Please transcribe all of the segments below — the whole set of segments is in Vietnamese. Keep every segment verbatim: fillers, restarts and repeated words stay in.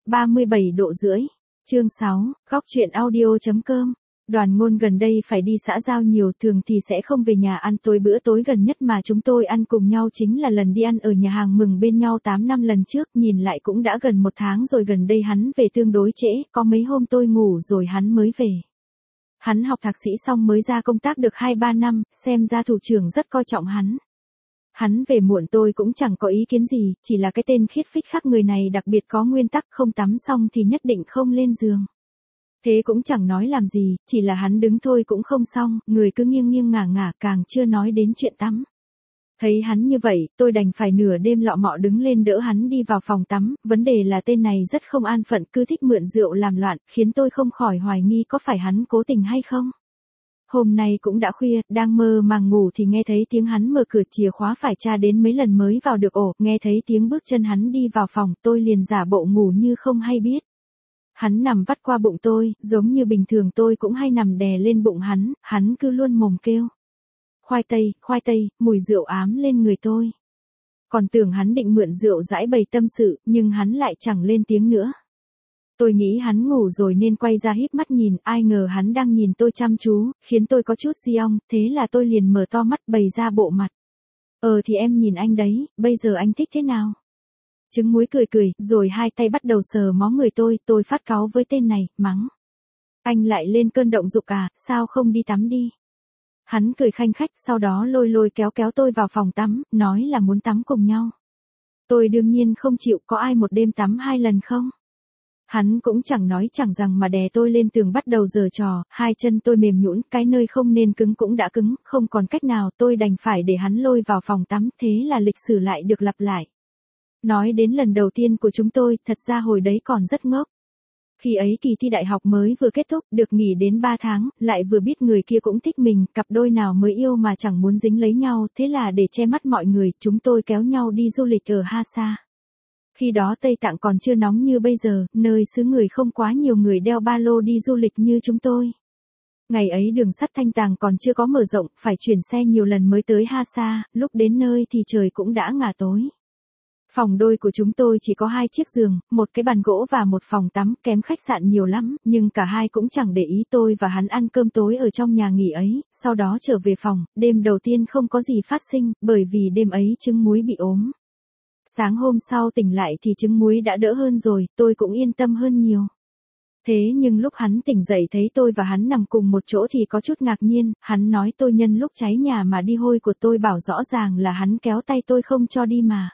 ba mươi bảy độ rưỡi. Chương sáu, góc truyện audio chấm com. Đoàn Ngôn gần đây phải đi xã giao nhiều, thường thì sẽ không về nhà ăn tối. Bữa tối gần nhất mà chúng tôi ăn cùng nhau chính là lần đi ăn ở nhà hàng mừng bên nhau tám năm lần trước, nhìn lại cũng đã gần một tháng rồi. Gần đây hắn về tương đối trễ, có mấy hôm tôi ngủ rồi hắn mới về. Hắn học thạc sĩ xong mới ra công tác được hai ba năm, xem ra thủ trưởng rất coi trọng hắn. Hắn về muộn tôi cũng chẳng có ý kiến gì, chỉ là cái tên khiết phích khác người này đặc biệt có nguyên tắc, không tắm xong thì nhất định không lên giường. Thế cũng chẳng nói làm gì, chỉ là hắn đứng thôi cũng không xong, người cứ nghiêng nghiêng ngả ngả, càng chưa nói đến chuyện tắm. Thấy hắn như vậy, tôi đành phải nửa đêm lọ mọ đứng lên đỡ hắn đi vào phòng tắm. Vấn đề là tên này rất không an phận, cứ thích mượn rượu làm loạn, khiến tôi không khỏi hoài nghi có phải hắn cố tình hay không. Hôm nay cũng đã khuya, đang mơ màng ngủ thì nghe thấy tiếng hắn mở cửa, chìa khóa phải tra đến mấy lần mới vào được ổ. Nghe thấy tiếng bước chân hắn đi vào phòng, tôi liền giả bộ ngủ như không hay biết. Hắn nằm vắt qua bụng tôi, giống như bình thường tôi cũng hay nằm đè lên bụng hắn, hắn cứ luôn mồm kêu. Khoai tây, khoai tây, mùi rượu ám lên người tôi. Còn tưởng hắn định mượn rượu giãi bày tâm sự, nhưng hắn lại chẳng lên tiếng nữa. Tôi nghĩ hắn ngủ rồi nên quay ra híp mắt nhìn, ai ngờ hắn đang nhìn tôi chăm chú, khiến tôi có chút di ong, thế là tôi liền mở to mắt bày ra bộ mặt. Ờ thì em nhìn anh đấy, bây giờ anh thích thế nào? Trứng muối cười cười, rồi hai tay bắt đầu sờ mó người tôi, tôi phát cáu với tên này, mắng. Anh lại lên cơn động dục à, sao không đi tắm đi? Hắn cười khanh khách, sau đó lôi lôi kéo kéo tôi vào phòng tắm, nói là muốn tắm cùng nhau. Tôi đương nhiên không chịu, có ai một đêm tắm hai lần không? Hắn cũng chẳng nói chẳng rằng mà đè tôi lên tường bắt đầu giở trò, hai chân tôi mềm nhũn, cái nơi không nên cứng cũng đã cứng, không còn cách nào tôi đành phải để hắn lôi vào phòng tắm, thế là lịch sử lại được lặp lại. Nói đến lần đầu tiên của chúng tôi, thật ra hồi đấy còn rất ngốc. Khi ấy kỳ thi đại học mới vừa kết thúc, được nghỉ đến ba tháng, lại vừa biết người kia cũng thích mình, cặp đôi nào mới yêu mà chẳng muốn dính lấy nhau, thế là để che mắt mọi người, chúng tôi kéo nhau đi du lịch ở Hasa. Khi đó Tây Tạng còn chưa nóng như bây giờ, nơi xứ người không quá nhiều người đeo ba lô đi du lịch như chúng tôi. Ngày ấy đường sắt Thanh Tàng còn chưa có mở rộng, phải chuyển xe nhiều lần mới tới Hasa, lúc đến nơi thì trời cũng đã ngả tối. Phòng đôi của chúng tôi chỉ có hai chiếc giường, một cái bàn gỗ và một phòng tắm, kém khách sạn nhiều lắm, nhưng cả hai cũng chẳng để ý. Tôi và hắn ăn cơm tối ở trong nhà nghỉ ấy, sau đó trở về phòng. Đêm đầu tiên không có gì phát sinh, bởi vì đêm ấy trứng muối bị ốm. Sáng hôm sau tỉnh lại thì trứng muối đã đỡ hơn rồi, tôi cũng yên tâm hơn nhiều. Thế nhưng lúc hắn tỉnh dậy thấy tôi và hắn nằm cùng một chỗ thì có chút ngạc nhiên, hắn nói tôi nhân lúc cháy nhà mà đi hôi của tôi, bảo rõ ràng là hắn kéo tay tôi không cho đi mà.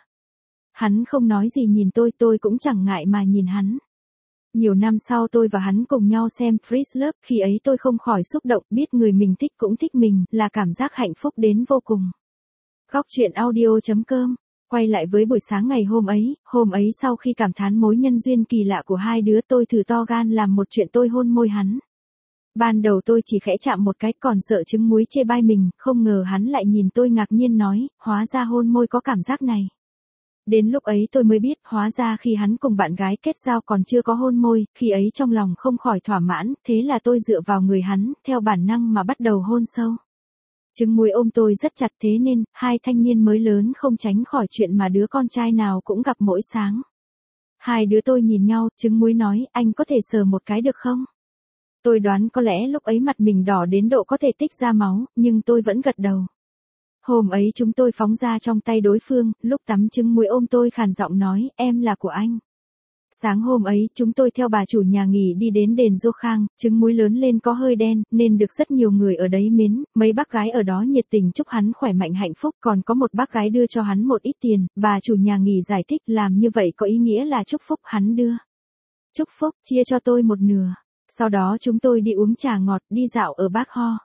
Hắn không nói gì nhìn tôi, tôi cũng chẳng ngại mà nhìn hắn. Nhiều năm sau tôi và hắn cùng nhau xem First Love, khi ấy tôi không khỏi xúc động, biết người mình thích cũng thích mình, là cảm giác hạnh phúc đến vô cùng. Góc truyện audio chấm com. Quay lại với buổi sáng ngày hôm ấy, hôm ấy sau khi cảm thán mối nhân duyên kỳ lạ của hai đứa, tôi thử to gan làm một chuyện, tôi hôn môi hắn. Ban đầu tôi chỉ khẽ chạm một cái, còn sợ trứng muối chê bai mình, không ngờ hắn lại nhìn tôi ngạc nhiên nói, hóa ra hôn môi có cảm giác này. Đến lúc ấy tôi mới biết, hóa ra khi hắn cùng bạn gái kết giao còn chưa có hôn môi, khi ấy trong lòng không khỏi thỏa mãn, thế là tôi dựa vào người hắn, theo bản năng mà bắt đầu hôn sâu. Trứng muối ôm tôi rất chặt, thế nên, hai thanh niên mới lớn không tránh khỏi chuyện mà đứa con trai nào cũng gặp mỗi sáng. Hai đứa tôi nhìn nhau, trứng muối nói, anh có thể sờ một cái được không? Tôi đoán có lẽ lúc ấy mặt mình đỏ đến độ có thể tích ra máu, nhưng tôi vẫn gật đầu. Hôm ấy chúng tôi phóng ra trong tay đối phương, lúc tắm trứng muối ôm tôi khàn giọng nói, em là của anh. Sáng hôm ấy, chúng tôi theo bà chủ nhà nghỉ đi đến đền Dô Khang, trứng muối lớn lên có hơi đen, nên được rất nhiều người ở đấy mến, mấy bác gái ở đó nhiệt tình chúc hắn khỏe mạnh hạnh phúc, còn có một bác gái đưa cho hắn một ít tiền, bà chủ nhà nghỉ giải thích làm như vậy có ý nghĩa là chúc phúc, hắn đưa. Chúc phúc, chia cho tôi một nửa. Sau đó chúng tôi đi uống trà ngọt, đi dạo ở Bác Ho.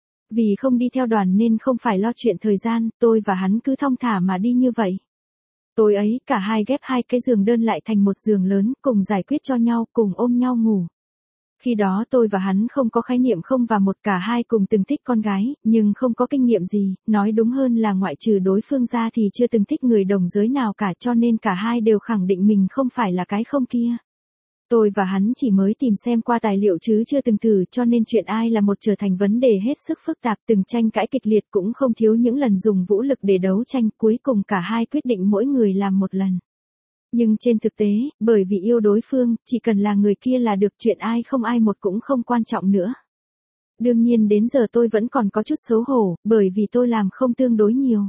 Vì không đi theo đoàn nên không phải lo chuyện thời gian, tôi và hắn cứ thong thả mà đi như vậy. Tối ấy, cả hai ghép hai cái giường đơn lại thành một giường lớn, cùng giải quyết cho nhau, cùng ôm nhau ngủ. Khi đó tôi và hắn không có khái niệm không và một, cả hai cùng từng thích con gái, nhưng không có kinh nghiệm gì, nói đúng hơn là ngoại trừ đối phương ra thì chưa từng thích người đồng giới nào cả, cho nên cả hai đều khẳng định mình không phải là cái không kia. Tôi và hắn chỉ mới tìm xem qua tài liệu chứ chưa từng thử, cho nên chuyện ai là một trở thành vấn đề hết sức phức tạp, từng tranh cãi kịch liệt, cũng không thiếu những lần dùng vũ lực để đấu tranh, cuối cùng cả hai quyết định mỗi người làm một lần. Nhưng trên thực tế, bởi vì yêu đối phương, chỉ cần là người kia là được, chuyện ai không ai một cũng không quan trọng nữa. Đương nhiên đến giờ tôi vẫn còn có chút xấu hổ, bởi vì tôi làm không tương đối nhiều.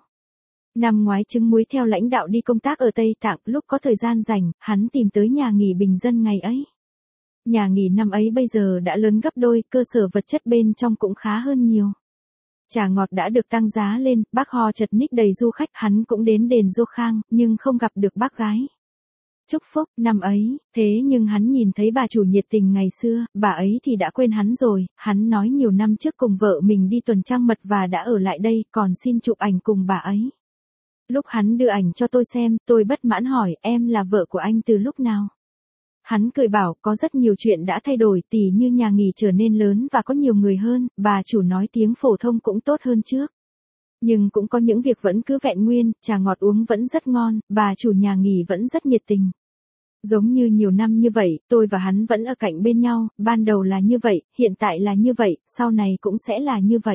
Năm ngoái trứng muối theo lãnh đạo đi công tác ở Tây Tạng, lúc có thời gian rảnh, hắn tìm tới nhà nghỉ bình dân ngày ấy. Nhà nghỉ năm ấy bây giờ đã lớn gấp đôi, cơ sở vật chất bên trong cũng khá hơn nhiều. Trà ngọt đã được tăng giá lên, bác Ho chật ních đầy du khách, hắn cũng đến đền Dô Khang, nhưng không gặp được bác gái chúc phúc năm ấy, thế nhưng hắn nhìn thấy bà chủ nhiệt tình ngày xưa, bà ấy thì đã quên hắn rồi, hắn nói nhiều năm trước cùng vợ mình đi tuần trăng mật và đã ở lại đây, còn xin chụp ảnh cùng bà ấy. Lúc hắn đưa ảnh cho tôi xem, tôi bất mãn hỏi, em là vợ của anh từ lúc nào? Hắn cười bảo, có rất nhiều chuyện đã thay đổi, tỉ như nhà nghỉ trở nên lớn và có nhiều người hơn, bà chủ nói tiếng phổ thông cũng tốt hơn trước. Nhưng cũng có những việc vẫn cứ vẹn nguyên, trà ngọt uống vẫn rất ngon, bà chủ nhà nghỉ vẫn rất nhiệt tình. Giống như nhiều năm như vậy, tôi và hắn vẫn ở cạnh bên nhau, ban đầu là như vậy, hiện tại là như vậy, sau này cũng sẽ là như vậy.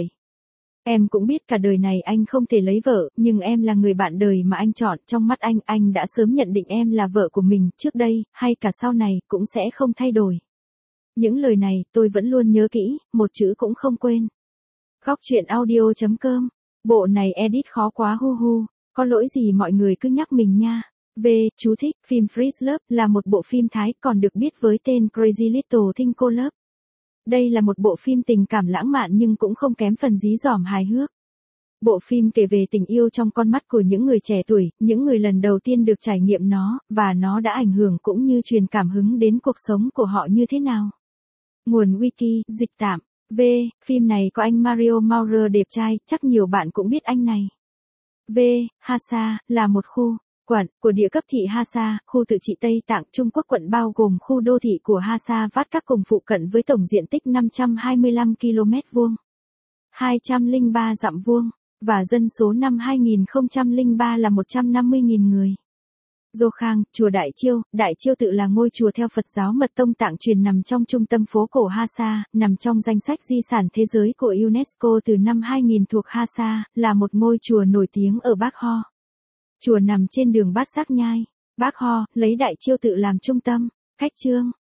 Em cũng biết cả đời này anh không thể lấy vợ, nhưng em là người bạn đời mà anh chọn, trong mắt anh, anh đã sớm nhận định em là vợ của mình, trước đây, hay cả sau này, cũng sẽ không thay đổi. Những lời này, tôi vẫn luôn nhớ kỹ, một chữ cũng không quên. Góc chuyện audio chấm com. Bộ này edit khó quá hu hu, có lỗi gì mọi người cứ nhắc mình nha. V. Chú thích, phim Freeze Love là một bộ phim Thái còn được biết với tên Crazy Little Thing Called Love. Đây là một bộ phim tình cảm lãng mạn nhưng cũng không kém phần dí dỏm hài hước. Bộ phim kể về tình yêu trong con mắt của những người trẻ tuổi, những người lần đầu tiên được trải nghiệm nó, và nó đã ảnh hưởng cũng như truyền cảm hứng đến cuộc sống của họ như thế nào. Nguồn Wiki, dịch tạm. V. Phim này có anh Mario Maurer đẹp trai, chắc nhiều bạn cũng biết anh này. V. Hasa, là một khu, quận, của địa cấp thị Hasa, khu tự trị Tây Tạng, Trung Quốc. Quận bao gồm khu đô thị của Hasa Vát các cùng phụ cận với tổng diện tích năm trăm hai mươi lăm ki lô mét vuông, hai trăm lẻ ba dặm vuông, và dân số năm hai nghìn không trăm lẻ ba là một trăm năm mươi nghìn người. Dô Khang, chùa Đại Chiêu, Đại Chiêu tự là ngôi chùa theo Phật giáo Mật Tông Tạng truyền nằm trong trung tâm phố cổ Hasa, nằm trong danh sách di sản thế giới của UNESCO từ năm hai nghìn, thuộc Hasa, là một ngôi chùa nổi tiếng ở Bắc Ho. Chùa nằm trên đường Bát Giác Nhai, Bắc Ho, lấy Đại Chiêu tự làm trung tâm. Cách chương